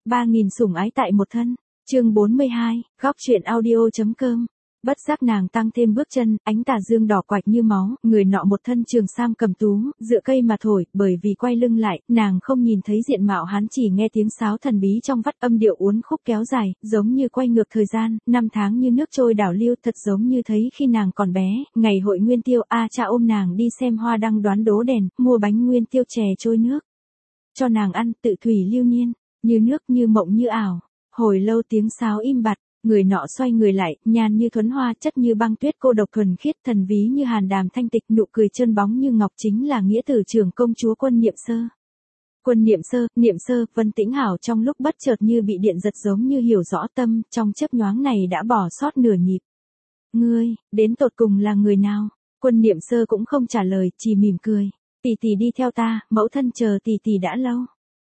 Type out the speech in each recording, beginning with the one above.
3000 sủng ái tại một thân. Chương 42, góc truyện audio.com. Bất giác nàng tăng thêm bước chân, ánh tà dương đỏ quạch như máu, người nọ một thân trường sam cầm tú, dựa cây mà thổi, bởi vì quay lưng lại, nàng không nhìn thấy diện mạo hắn, chỉ nghe tiếng sáo thần bí trong vắt, âm điệu uốn khúc kéo dài, giống như quay ngược thời gian, năm tháng như nước trôi đảo lưu, thật giống như thấy khi nàng còn bé, ngày hội nguyên tiêu, cha ôm nàng đi xem hoa đăng đoán đố đèn, mua bánh nguyên tiêu chè trôi nước. Cho nàng ăn, tự thủy lưu niên, như nước như mộng như ảo. Hồi lâu tiếng sáo im bặt. Người nọ xoay người lại, nhàn như thuấn hoa, chất như băng tuyết, cô độc thuần khiết, thần ví như hàn đàm thanh tịch, nụ cười trơn bóng như ngọc, chính là nghĩa tử trưởng công chúa Quân Niệm Sơ. Quân Niệm Sơ, Vân Tĩnh Hảo trong lúc bất chợt như bị điện giật, giống như hiểu rõ tâm, trong chớp nhoáng này đã bỏ sót nửa nhịp. Ngươi, đến tột cùng là người nào? Quân Niệm Sơ cũng không trả lời, chỉ mỉm cười. Tỷ tỷ đi theo ta, mẫu thân chờ tỷ tỷ đã lâu.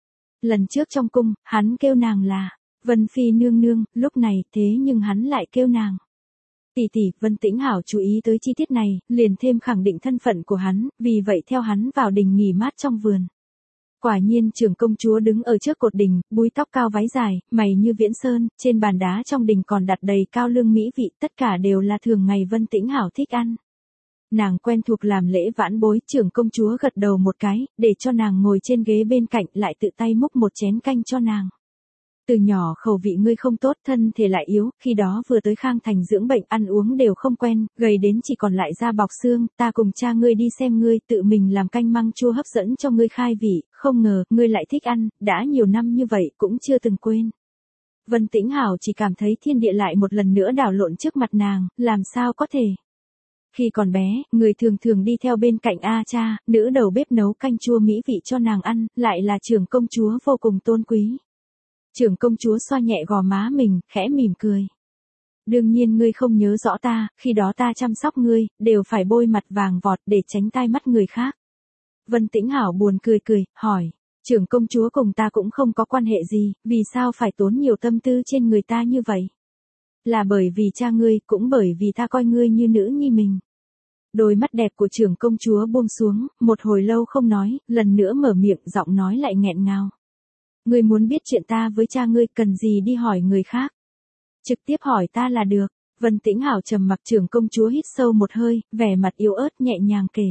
Lần trước trong cung, hắn kêu nàng là Vân Phi nương nương, lúc này, thế nhưng hắn lại kêu nàng tỷ tỷ. Vân Tĩnh Hảo chú ý tới chi tiết này, liền thêm khẳng định thân phận của hắn, vì vậy theo hắn vào đình nghỉ mát trong vườn. Quả nhiên trưởng công chúa đứng ở trước cột đình, búi tóc cao váy dài, mày như viễn sơn, trên bàn đá trong đình còn đặt đầy cao lương mỹ vị, tất cả đều là thường ngày Vân Tĩnh Hảo thích ăn. Nàng quen thuộc làm lễ vãn bối, trưởng công chúa gật đầu một cái, để cho nàng ngồi trên ghế bên cạnh, lại tự tay múc một chén canh cho nàng. Từ nhỏ khẩu vị ngươi không tốt, thân thể lại yếu, khi đó vừa tới Khang Thành dưỡng bệnh, ăn uống đều không quen, gầy đến chỉ còn lại da bọc xương, ta cùng cha ngươi đi xem ngươi, tự mình làm canh măng chua hấp dẫn cho ngươi khai vị, không ngờ, ngươi lại thích ăn, đã nhiều năm như vậy, cũng chưa từng quên. Vân Tĩnh Hảo chỉ cảm thấy thiên địa lại một lần nữa đảo lộn trước mặt nàng, làm sao có thể. Khi còn bé, người thường thường đi theo bên cạnh cha, nữ đầu bếp nấu canh chua mỹ vị cho nàng ăn, lại là trưởng công chúa vô cùng tôn quý. Trưởng công chúa xoa nhẹ gò má mình, khẽ mỉm cười. Đương nhiên ngươi không nhớ rõ ta, khi đó ta chăm sóc ngươi, đều phải bôi mặt vàng vọt để tránh tai mắt người khác. Vân Tĩnh Hảo buồn cười, hỏi, trưởng công chúa cùng ta cũng không có quan hệ gì, vì sao phải tốn nhiều tâm tư trên người ta như vậy? Là bởi vì cha ngươi, cũng bởi vì ta coi ngươi như nữ nhi mình. Đôi mắt đẹp của trưởng công chúa buông xuống, một hồi lâu không nói, lần nữa mở miệng, giọng nói lại nghẹn ngào. Ngươi muốn biết chuyện ta với cha ngươi, cần gì đi hỏi người khác? Trực tiếp hỏi ta là được. Vân Tĩnh Hảo trầm mặc. Trưởng công chúa hít sâu một hơi, vẻ mặt yếu ớt nhẹ nhàng kể.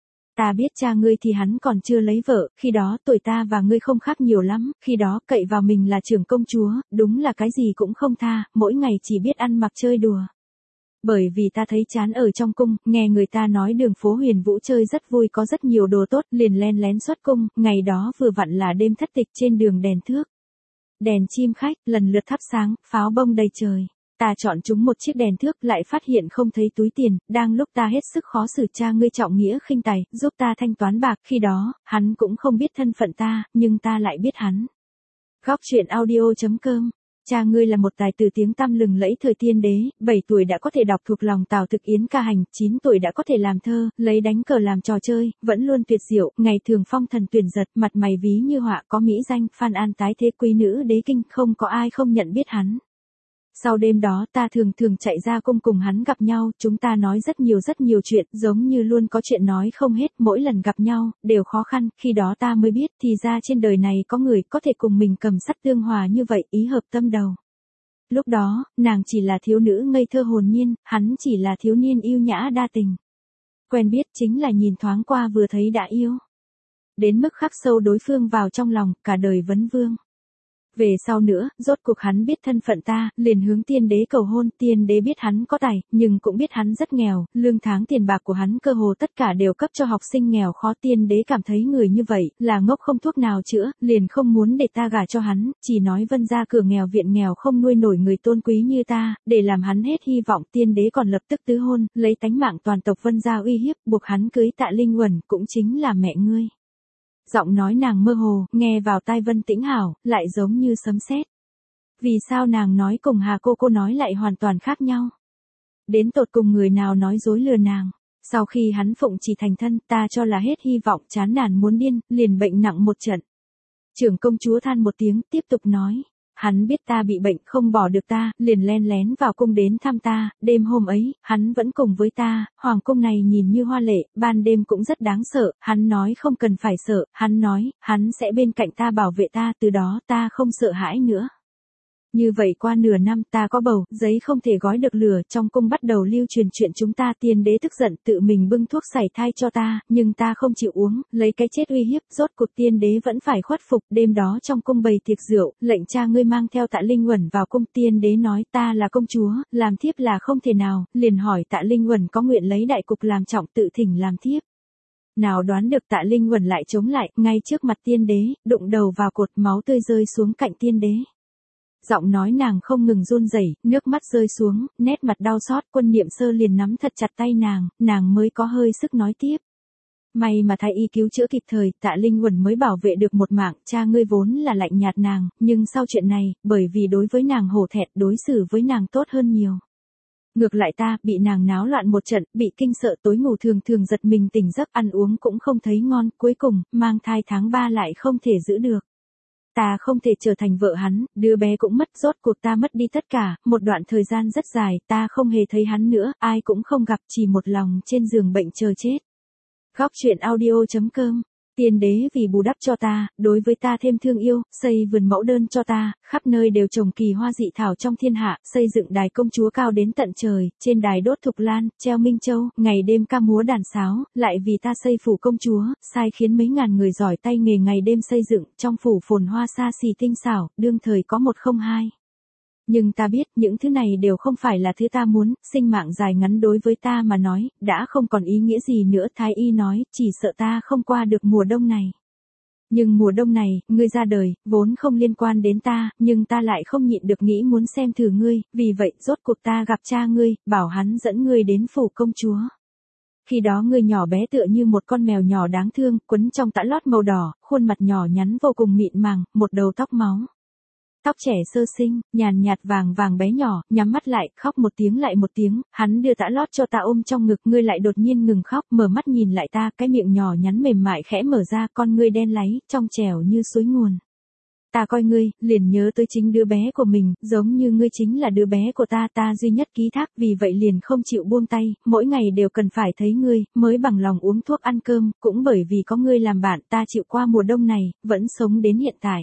Ta biết cha ngươi thì hắn còn chưa lấy vợ, khi đó tuổi ta và ngươi không khác nhiều lắm, khi đó cậy vào mình là trưởng công chúa, đúng là cái gì cũng không tha, mỗi ngày chỉ biết ăn mặc chơi đùa. Bởi vì ta thấy chán ở trong cung, nghe người ta nói đường phố Huyền Vũ chơi rất vui, có rất nhiều đồ tốt, liền len lén xuất cung, ngày đó vừa vặn là đêm thất tịch, trên đường đèn thước. Đèn chim khách, lần lượt thắp sáng, pháo bông đầy trời. Ta chọn chúng một chiếc đèn thước, lại phát hiện không thấy túi tiền, đang lúc ta hết sức khó xử, cha ngươi trọng nghĩa khinh tài, giúp ta thanh toán bạc, khi đó, hắn cũng không biết thân phận ta, nhưng ta lại biết hắn. Góc truyện audio.com. Cha ngươi là một tài tử tiếng tăm lừng lẫy thời tiên đế, 7 tuổi đã có thể đọc thuộc lòng Tào Thực Yến ca hành, 9 tuổi đã có thể làm thơ, lấy đánh cờ làm trò chơi, vẫn luôn tuyệt diệu, ngày thường phong thần tuyển giật, mặt mày ví như họa, có mỹ danh, Phan An tái thế quý nữ đế kinh, không có ai không nhận biết hắn. Sau đêm đó ta thường chạy ra cung cùng hắn gặp nhau, chúng ta nói rất nhiều chuyện, giống như luôn có chuyện nói không hết, mỗi lần gặp nhau, đều khó khăn, khi đó ta mới biết, thì ra trên đời này có người có thể cùng mình cầm sắt tương hòa như vậy, ý hợp tâm đầu. Lúc đó, nàng chỉ là thiếu nữ ngây thơ hồn nhiên, hắn chỉ là thiếu niên yêu nhã đa tình. Quen biết chính là nhìn thoáng qua vừa thấy đã yêu. Đến mức khắc sâu đối phương vào trong lòng, cả đời vấn vương. Về sau nữa, rốt cuộc hắn biết thân phận ta, liền hướng tiên đế cầu hôn, tiên đế biết hắn có tài, nhưng cũng biết hắn rất nghèo, lương tháng tiền bạc của hắn cơ hồ tất cả đều cấp cho học sinh nghèo khó, tiên đế cảm thấy người như vậy, là ngốc không thuốc nào chữa, liền không muốn để ta gả cho hắn, chỉ nói Vân gia cửa nghèo viện nghèo không nuôi nổi người tôn quý như ta, để làm hắn hết hy vọng, tiên đế còn lập tức tứ hôn, lấy tánh mạng toàn tộc Vân gia uy hiếp, buộc hắn cưới Tạ Linh Uẩn, cũng chính là mẹ ngươi. Giọng nói nàng mơ hồ, nghe vào tai Vân Tĩnh Hảo, lại giống như sấm sét. Vì sao nàng nói cùng Hà cô nói lại hoàn toàn khác nhau? Đến tột cùng người nào nói dối lừa nàng? Sau khi hắn phụng chỉ thành thân, ta cho là hết hy vọng, chán nản muốn điên, liền bệnh nặng một trận. Trưởng công chúa than một tiếng, tiếp tục nói. hắn biết ta bị bệnh không bỏ được ta, liền len lén vào cung đến thăm ta, đêm hôm ấy, hắn vẫn cùng với ta, hoàng cung này nhìn như hoa lệ, ban đêm cũng rất đáng sợ, hắn nói không cần phải sợ, hắn nói, hắn sẽ bên cạnh ta bảo vệ ta, từ đó ta không sợ hãi nữa. Như vậy qua nửa năm ta có bầu, giấy không thể gói được lửa, trong cung bắt đầu lưu truyền chuyện chúng ta, tiên đế tức giận tự mình bưng thuốc sảy thai cho ta, nhưng ta không chịu uống, lấy cái chết uy hiếp, rốt cuộc tiên đế vẫn phải khuất phục, đêm đó trong cung bày tiệc rượu, lệnh cha ngươi mang theo Tạ Linh Uẩn vào cung, tiên đế nói ta là công chúa, làm thiếp là không thể nào, liền hỏi Tạ Linh Uẩn có nguyện lấy đại cục làm trọng tự thỉnh làm thiếp. Nào đoán được Tạ Linh Uẩn lại chống lại, ngay trước mặt tiên đế, đụng đầu vào cột, máu tươi rơi xuống cạnh tiên đế. Giọng nói nàng không ngừng run rẩy, nước mắt rơi xuống, nét mặt đau xót, Quân Niệm Sơ liền nắm thật chặt tay nàng mới có hơi sức nói tiếp. May mà thái y cứu chữa kịp thời, Tạ Linh Uẩn mới bảo vệ được một mạng, cha ngươi vốn là lạnh nhạt nàng, nhưng sau chuyện này, bởi vì đối với nàng hổ thẹn, đối xử với nàng tốt hơn nhiều. Ngược lại ta, bị nàng náo loạn một trận, bị kinh sợ, tối ngủ thường thường giật mình tỉnh giấc, ăn uống cũng không thấy ngon, cuối cùng, mang thai tháng 3 lại không thể giữ được. Ta không thể trở thành vợ hắn, đứa bé cũng mất, rốt cuộc ta mất đi tất cả, một đoạn thời gian rất dài, ta không hề thấy hắn nữa, ai cũng không gặp, chỉ một lòng trên giường bệnh chờ chết. Góc truyện audio.com. Tiên đế vì bù đắp cho ta, đối với ta thêm thương yêu, xây vườn mẫu đơn cho ta, khắp nơi đều trồng kỳ hoa dị thảo trong thiên hạ, xây dựng đài công chúa cao đến tận trời, trên đài đốt thục lan, treo minh châu, ngày đêm ca múa đàn sáo, lại vì ta xây phủ công chúa, sai khiến mấy ngàn người giỏi tay nghề ngày đêm xây dựng, trong phủ phồn hoa xa xỉ tinh xảo, đương thời có 102. Nhưng ta biết, những thứ này đều không phải là thứ ta muốn, sinh mạng dài ngắn đối với ta mà nói, đã không còn ý nghĩa gì nữa, thái y nói, chỉ sợ ta không qua được mùa đông này. Nhưng mùa đông này, ngươi ra đời, vốn không liên quan đến ta, nhưng ta lại không nhịn được nghĩ muốn xem thử ngươi, vì vậy, rốt cuộc ta gặp cha ngươi, bảo hắn dẫn ngươi đến phủ công chúa. Khi đó ngươi nhỏ bé tựa như một con mèo nhỏ đáng thương, quấn trong tã lót màu đỏ, khuôn mặt nhỏ nhắn vô cùng mịn màng, một đầu tóc máu. Tóc trẻ sơ sinh, nhàn nhạt vàng vàng bé nhỏ, nhắm mắt lại, khóc một tiếng lại một tiếng, hắn đưa tã lót cho ta ôm trong ngực, ngươi lại đột nhiên ngừng khóc, mở mắt nhìn lại ta, cái miệng nhỏ nhắn mềm mại khẽ mở ra, con ngươi đen láy, trong trẻo như suối nguồn. Ta coi ngươi, liền nhớ tới chính đứa bé của mình, giống như ngươi chính là đứa bé của ta, ta duy nhất ký thác, vì vậy liền không chịu buông tay, mỗi ngày đều cần phải thấy ngươi, mới bằng lòng uống thuốc ăn cơm, cũng bởi vì có ngươi làm bạn, ta chịu qua mùa đông này, vẫn sống đến hiện tại.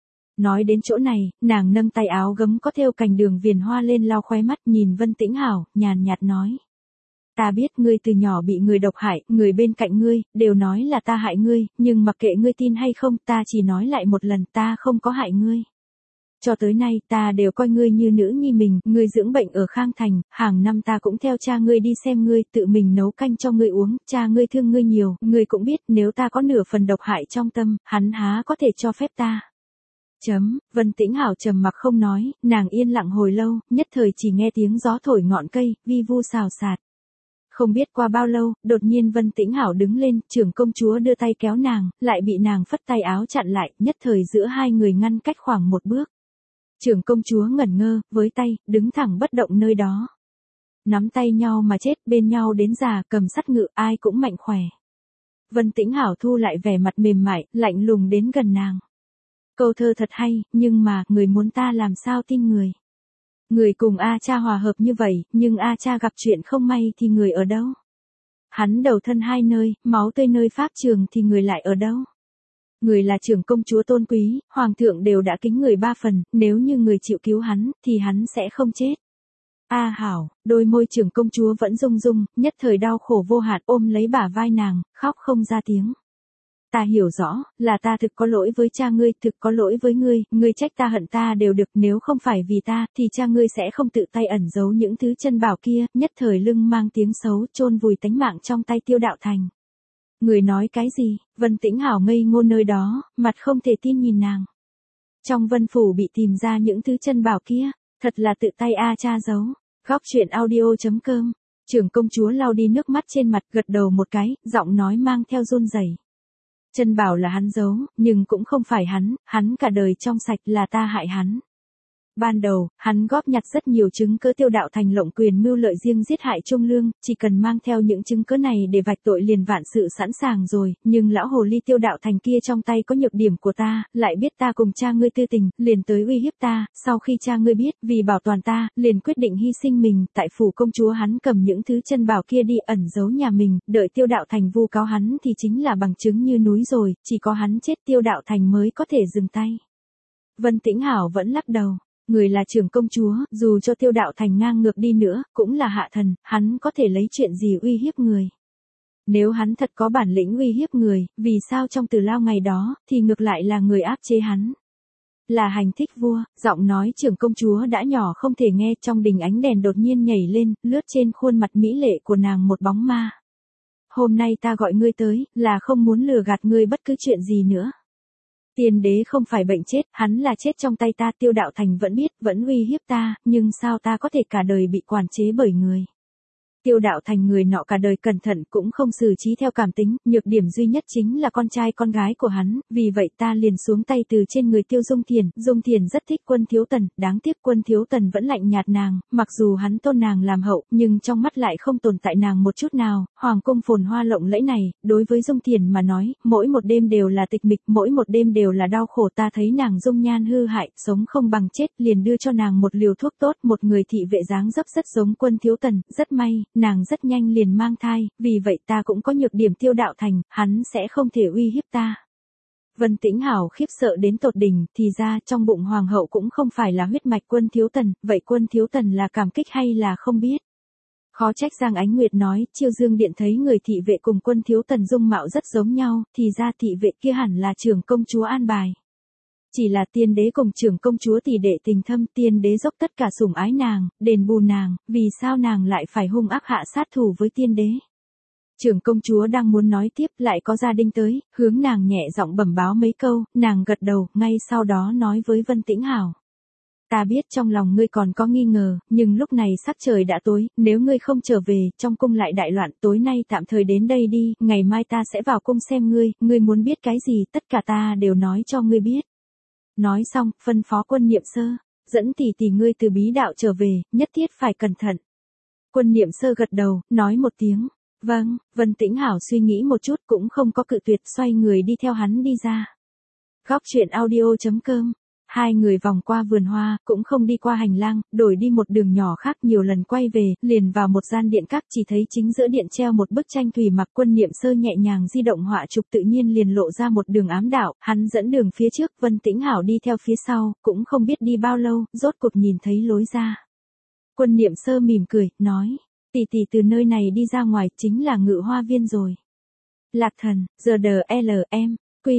Nói đến chỗ này, nàng nâng tay áo gấm có thêu cành đường viền hoa lên lau khóe mắt, nhìn Vân Tĩnh Hảo, nhàn nhạt nói. Ta biết ngươi từ nhỏ bị người độc hại, người bên cạnh ngươi, đều nói là ta hại ngươi, nhưng mặc kệ ngươi tin hay không, ta chỉ nói lại một lần, ta không có hại ngươi. Cho tới nay, ta đều coi ngươi như nữ nhi mình, ngươi dưỡng bệnh ở Khang Thành, hàng năm ta cũng theo cha ngươi đi xem ngươi, tự mình nấu canh cho ngươi uống, cha ngươi thương ngươi nhiều, ngươi cũng biết, nếu ta có nửa phần độc hại trong tâm, hắn há có thể cho phép ta. Vân Tĩnh Hảo trầm mặc không nói, nàng yên lặng hồi lâu, nhất thời chỉ nghe tiếng gió thổi ngọn cây, vi vu xào xạc. Không biết qua bao lâu, đột nhiên Vân Tĩnh Hảo đứng lên, trưởng công chúa đưa tay kéo nàng, lại bị nàng phất tay áo chặn lại, nhất thời giữa hai người ngăn cách khoảng một bước. Trưởng công chúa ngẩn ngơ, với tay, đứng thẳng bất động nơi đó. Nắm tay nhau mà chết, bên nhau đến già, cầm sắt ngự, ai cũng mạnh khỏe. Vân Tĩnh Hảo thu lại vẻ mặt mềm mại, lạnh lùng đến gần nàng. Câu thơ thật hay, nhưng mà, người muốn ta làm sao tin người. Người cùng A Cha hòa hợp như vậy, nhưng A Cha gặp chuyện không may thì người ở đâu? Hắn đầu thân hai nơi, máu tươi nơi pháp trường thì người lại ở đâu? Người là trưởng công chúa tôn quý, hoàng thượng đều đã kính người 3 phần, nếu như người chịu cứu hắn, thì hắn sẽ không chết. A Hảo, đôi môi trưởng công chúa vẫn rung rung, nhất thời đau khổ vô hạn ôm lấy bả vai nàng, khóc không ra tiếng. Ta hiểu rõ, là ta thực có lỗi với cha ngươi, thực có lỗi với ngươi trách ta hận ta đều được, nếu không phải vì ta, thì cha ngươi sẽ không tự tay ẩn giấu những thứ chân bảo kia, nhất thời lưng mang tiếng xấu, chôn vùi tánh mạng trong tay Tiêu Đạo Thành. Người nói cái gì? Vân Tĩnh Hảo ngây ngô nơi đó, mặt không thể tin nhìn nàng. Trong Vân Phủ bị tìm ra những thứ chân bảo kia, thật là tự tay A Cha giấu. Góc truyện audio.com. Trưởng công chúa lau đi nước mắt trên mặt, gật đầu một cái, giọng nói mang theo run rẩy. Chân bảo là hắn giấu, nhưng cũng không phải hắn cả đời trong sạch, là ta hại hắn. Ban đầu, hắn góp nhặt rất nhiều chứng cứ Tiêu Đạo Thành lộng quyền mưu lợi riêng giết hại Trung Lương, chỉ cần mang theo những chứng cứ này để vạch tội liền vạn sự sẵn sàng rồi, nhưng lão hồ ly Tiêu Đạo Thành kia trong tay có nhược điểm của ta, lại biết ta cùng cha ngươi tư tình, liền tới uy hiếp ta, sau khi cha ngươi biết, vì bảo toàn ta, liền quyết định hy sinh mình, tại phủ công chúa hắn cầm những thứ chân bảo kia đi ẩn giấu nhà mình, đợi Tiêu Đạo Thành vu cáo hắn thì chính là bằng chứng như núi rồi, chỉ có hắn chết Tiêu Đạo Thành mới có thể dừng tay. Vân Tĩnh Hảo vẫn lắc đầu. Người là trưởng công chúa, dù cho Tiêu Đạo Thành ngang ngược đi nữa, cũng là hạ thần, hắn có thể lấy chuyện gì uy hiếp người. Nếu hắn thật có bản lĩnh uy hiếp người, vì sao trong Tử Lao ngày đó, thì ngược lại là người áp chế hắn. Là hành thích vua, giọng nói trưởng công chúa đã nhỏ không thể nghe, trong đình ánh đèn đột nhiên nhảy lên, lướt trên khuôn mặt mỹ lệ của nàng một bóng ma. Hôm nay ta gọi ngươi tới, là không muốn lừa gạt ngươi bất cứ chuyện gì nữa. Tiên đế không phải bệnh chết, hắn là chết trong tay ta. Tiêu Đạo Thành vẫn biết, vẫn uy hiếp ta, nhưng sao ta có thể cả đời bị quản chế bởi người. Tiêu Đạo Thành người nọ cả đời cẩn thận cũng không xử trí theo cảm tính, nhược điểm duy nhất chính là con trai con gái của hắn, vì vậy ta liền xuống tay từ trên người Tiêu Dung Thiền. Dung Thiền rất thích Quân Thiếu Tần, đáng tiếc Quân Thiếu Tần vẫn lạnh nhạt nàng, mặc dù hắn tôn nàng làm hậu, nhưng trong mắt lại không tồn tại nàng một chút nào. Hoàng cung phồn hoa lộng lẫy này, đối với Dung Thiền mà nói, mỗi một đêm đều là tịch mịch, mỗi một đêm đều là đau khổ. Ta thấy nàng dung nhan hư hại, sống không bằng chết, liền đưa cho nàng một liều thuốc tốt. Một người thị vệ dáng dấp rất giống Quân Thiếu Tần, rất may, nàng rất nhanh liền mang thai, vì vậy ta cũng có nhược điểm. Tiêu Đạo Thành, hắn sẽ không thể uy hiếp ta. Vân Tĩnh Hảo khiếp sợ đến tột đỉnh, thì ra trong bụng hoàng hậu cũng không phải là huyết mạch Quân Thiếu Tần, vậy Quân Thiếu Tần là cảm kích hay là không biết? Khó trách Giang Ánh Nguyệt nói, Chiêu Dương Điện thấy người thị vệ cùng Quân Thiếu Tần dung mạo rất giống nhau, thì ra thị vệ kia hẳn là trưởng công chúa an bài. Chỉ là tiên đế cùng trưởng công chúa tỷ đệ tình thâm, tiên đế dốc tất cả sủng ái nàng, đền bù nàng, vì sao nàng lại phải hung ác hạ sát thủ với tiên đế? Trưởng công chúa đang muốn nói tiếp, lại có gia đình tới, hướng nàng nhẹ giọng bẩm báo mấy câu, nàng gật đầu, ngay sau đó nói với Vân Tĩnh Hảo. Ta biết trong lòng ngươi còn có nghi ngờ, nhưng lúc này sắc trời đã tối, nếu ngươi không trở về, trong cung lại đại loạn, tối nay tạm thời đến đây đi, ngày mai ta sẽ vào cung xem ngươi muốn biết cái gì, tất cả ta đều nói cho ngươi biết. Nói xong, phân phó Quân Niệm Sơ, dẫn tỷ tỷ ngươi từ bí đạo trở về, nhất thiết phải cẩn thận. Quân Niệm Sơ gật đầu, nói một tiếng, vâng. Vân Tĩnh Hảo suy nghĩ một chút cũng không có cự tuyệt, xoay người đi theo hắn đi ra. Góc truyện audio.com. Hai người vòng qua vườn hoa, cũng không đi qua hành lang, đổi đi một đường nhỏ khác, nhiều lần quay về, liền vào một gian điện các, chỉ thấy chính giữa điện treo một bức tranh thủy mặc. Quân Niệm Sơ nhẹ nhàng di động họa chụp, tự nhiên liền lộ ra một đường ám đạo, hắn dẫn đường phía trước, Vân Tĩnh Hảo đi theo phía sau, cũng không biết đi bao lâu, rốt cuộc nhìn thấy lối ra. Quân Niệm Sơ mỉm cười, nói, tỷ tỷ từ nơi này đi ra ngoài, chính là Ngự Hoa Viên rồi. Lạc Thần, giờ DLM.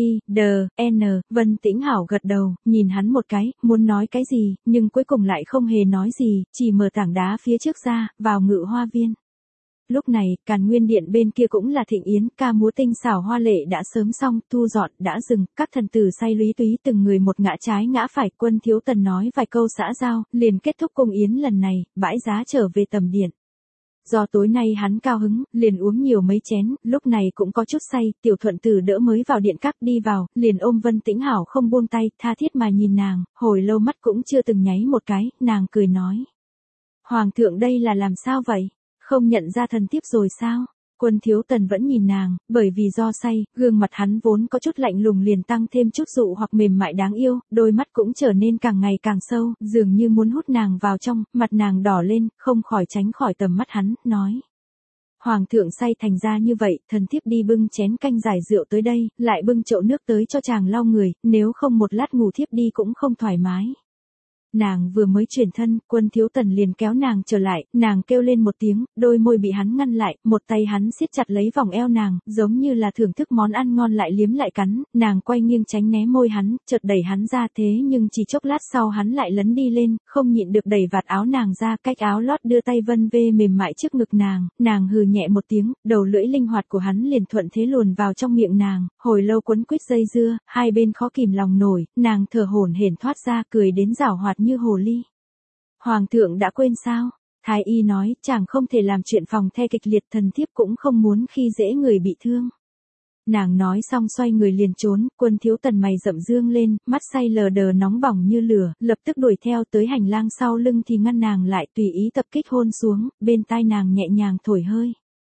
N, Vân Tĩnh Hảo gật đầu, nhìn hắn một cái, muốn nói cái gì, nhưng cuối cùng lại không hề nói gì, chỉ mở tảng đá phía trước ra, vào Ngự Hoa Viên. Lúc này, Càn Nguyên Điện bên kia cũng là thịnh yến, ca múa tinh xảo hoa lệ đã sớm xong, thu dọn đã dừng, các thần tử say lúy túy từng người một ngã trái ngã phải. Quân Thiếu Tần nói vài câu xã giao, liền kết thúc cung yến lần này, bãi giá trở về tầm điện. Do tối nay hắn cao hứng, liền uống nhiều mấy chén, lúc này cũng có chút say, Tiểu Thuận Tử đỡ mới vào điện các đi vào, liền ôm Vân Tĩnh Hảo không buông tay, tha thiết mà nhìn nàng, hồi lâu mắt cũng chưa từng nháy một cái, nàng cười nói. Hoàng thượng đây là làm sao vậy? Không nhận ra thần thiếp rồi sao? Quân Thiếu Tần vẫn nhìn nàng, bởi vì do say, gương mặt hắn vốn có chút lạnh lùng liền tăng thêm chút dụ hoặc mềm mại đáng yêu, đôi mắt cũng trở nên càng ngày càng sâu, dường như muốn hút nàng vào trong, mặt nàng đỏ lên, không khỏi tránh khỏi tầm mắt hắn, nói. Hoàng thượng say thành ra như vậy, thần thiếp đi bưng chén canh giải rượu tới đây, lại bưng chậu nước tới cho chàng lau người, nếu không một lát ngủ thiếp đi cũng không thoải mái. Nàng vừa mới chuyển thân, Quân Thiếu Tần liền kéo nàng trở lại, nàng kêu lên một tiếng, đôi môi bị hắn ngăn lại, một tay hắn siết chặt lấy vòng eo nàng, giống như là thưởng thức món ăn ngon lại liếm lại cắn, nàng quay nghiêng tránh né môi hắn, chợt đẩy hắn ra, thế nhưng chỉ chốc lát sau hắn lại lấn đi lên, không nhịn được đẩy vạt áo nàng ra, cách áo lót đưa tay vân vê mềm mại trước ngực nàng hừ nhẹ một tiếng, đầu lưỡi linh hoạt của hắn liền thuận thế luồn vào trong miệng nàng, hồi lâu quấn quýt dây dưa, hai bên khó kìm lòng nổi, nàng thở hổn hển thoát ra, cười đến giảo hoạt như hồ ly. Hoàng thượng đã quên sao? Thái y nói, chàng không thể làm chuyện phòng the kịch liệt, thần thiếp cũng không muốn khi dễ người bị thương. Nàng nói xong xoay người liền trốn, Quân Thiếu Tần mày rậm dương lên, mắt say lờ đờ nóng bỏng như lửa, lập tức đuổi theo tới hành lang sau lưng thì ngăn nàng lại, tùy ý tập kích hôn xuống, bên tai nàng nhẹ nhàng thổi hơi.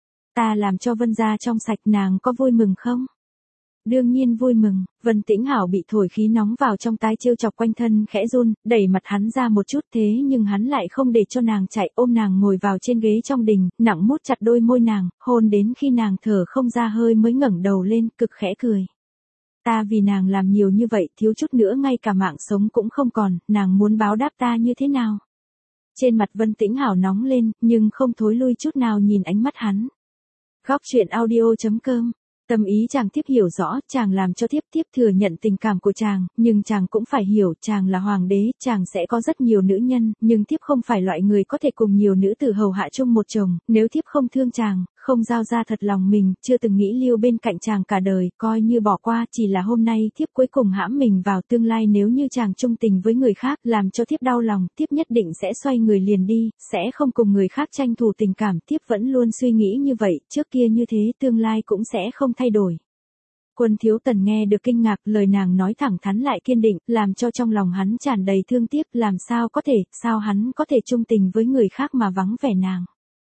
Ta làm cho Vân gia trong sạch, nàng có vui mừng không? Đương nhiên vui mừng. Vân Tĩnh Hảo bị thổi khí nóng vào trong tai trêu chọc quanh thân khẽ run, đẩy mặt hắn ra một chút, thế nhưng hắn lại không để cho nàng chạy, ôm nàng ngồi vào trên ghế trong đình, nặng mút chặt đôi môi nàng, hôn đến khi nàng thở không ra hơi mới ngẩng đầu lên, cực khẽ cười. Ta vì nàng làm nhiều như vậy, thiếu chút nữa ngay cả mạng sống cũng không còn, nàng muốn báo đáp ta như thế nào? Trên mặt Vân Tĩnh Hảo nóng lên, nhưng không thối lui chút nào nhìn ánh mắt hắn. Góc truyện audio.com. Tâm ý chàng tiếp hiểu rõ, chàng làm cho tiếp thừa nhận tình cảm của chàng, nhưng chàng cũng phải hiểu, chàng là hoàng đế, chàng sẽ có rất nhiều nữ nhân, nhưng tiếp không phải loại người có thể cùng nhiều nữ tử hầu hạ chung một chồng, nếu tiếp không thương chàng, không giao ra thật lòng mình, chưa từng nghĩ lưu bên cạnh chàng cả đời, coi như bỏ qua, chỉ là hôm nay tiếp cuối cùng hãm mình vào tương lai, nếu như chàng chung tình với người khác, làm cho tiếp đau lòng, tiếp nhất định sẽ xoay người liền đi, sẽ không cùng người khác tranh thủ tình cảm, tiếp vẫn luôn suy nghĩ như vậy, trước kia như thế, tương lai cũng sẽ không thay đổi. Quân Thiếu Tần nghe được kinh ngạc, lời nàng nói thẳng thắn lại kiên định, làm cho trong lòng hắn tràn đầy thương tiếc, làm sao hắn có thể chung tình với người khác mà vắng vẻ nàng.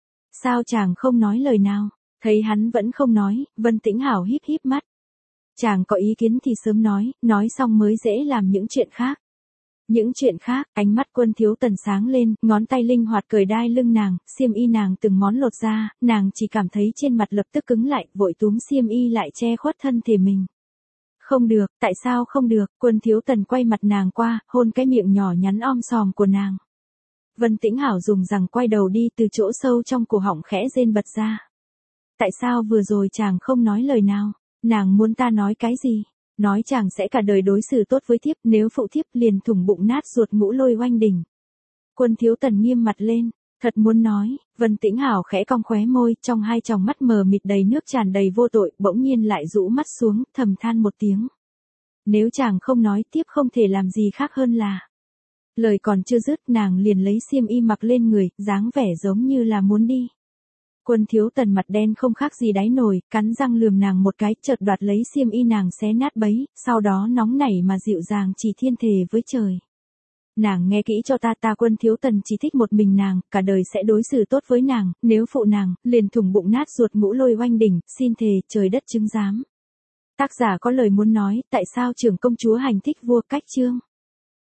Sao chàng không nói lời nào? Thấy hắn vẫn không nói, Vân Tĩnh Hảo híp híp mắt. Chàng có ý kiến thì sớm nói xong mới dễ làm những chuyện khác. Những chuyện khác, ánh mắt Quân Thiếu Tần sáng lên, ngón tay linh hoạt cởi đai lưng nàng, xiêm y nàng từng món lột ra, nàng chỉ cảm thấy trên mặt lập tức cứng lại, vội túm xiêm y lại che khuất thân thể mình. Không được, tại sao không được? Quân Thiếu Tần quay mặt nàng qua, hôn cái miệng nhỏ nhắn om sòm của nàng. Vân Tĩnh Hảo dùng rằng quay đầu đi, từ chỗ sâu trong cổ họng khẽ rên bật ra. Tại sao vừa rồi chàng không nói lời nào? Nàng muốn ta nói cái gì? Nói chàng sẽ cả đời đối xử tốt với thiếp, nếu phụ thiếp liền thủng bụng nát ruột ngũ lôi oanh đỉnh. Quân Thiếu Tần nghiêm mặt lên, thật muốn nói. Vân Tĩnh Hảo khẽ cong khóe môi, trong hai tròng mắt mờ mịt đầy nước tràn đầy vô tội, bỗng nhiên lại rũ mắt xuống, thầm than một tiếng. Nếu chàng không nói, tiếp không thể làm gì khác hơn là. Lời còn chưa dứt, nàng liền lấy xiêm y mặc lên người, dáng vẻ giống như là muốn đi. Quân Thiếu Tần mặt đen không khác gì đáy nồi, cắn răng lườm nàng một cái, chợt đoạt lấy xiêm y nàng xé nát bấy, sau đó nóng nảy mà dịu dàng chỉ thiên thề với trời. Nàng nghe kỹ cho ta, Quân Thiếu Tần chỉ thích một mình nàng, cả đời sẽ đối xử tốt với nàng, nếu phụ nàng, liền thủng bụng nát ruột ngũ lôi oanh đỉnh, xin thề, trời đất chứng giám. Tác giả có lời muốn nói, tại sao trưởng công chúa hành thích vua, cách chương.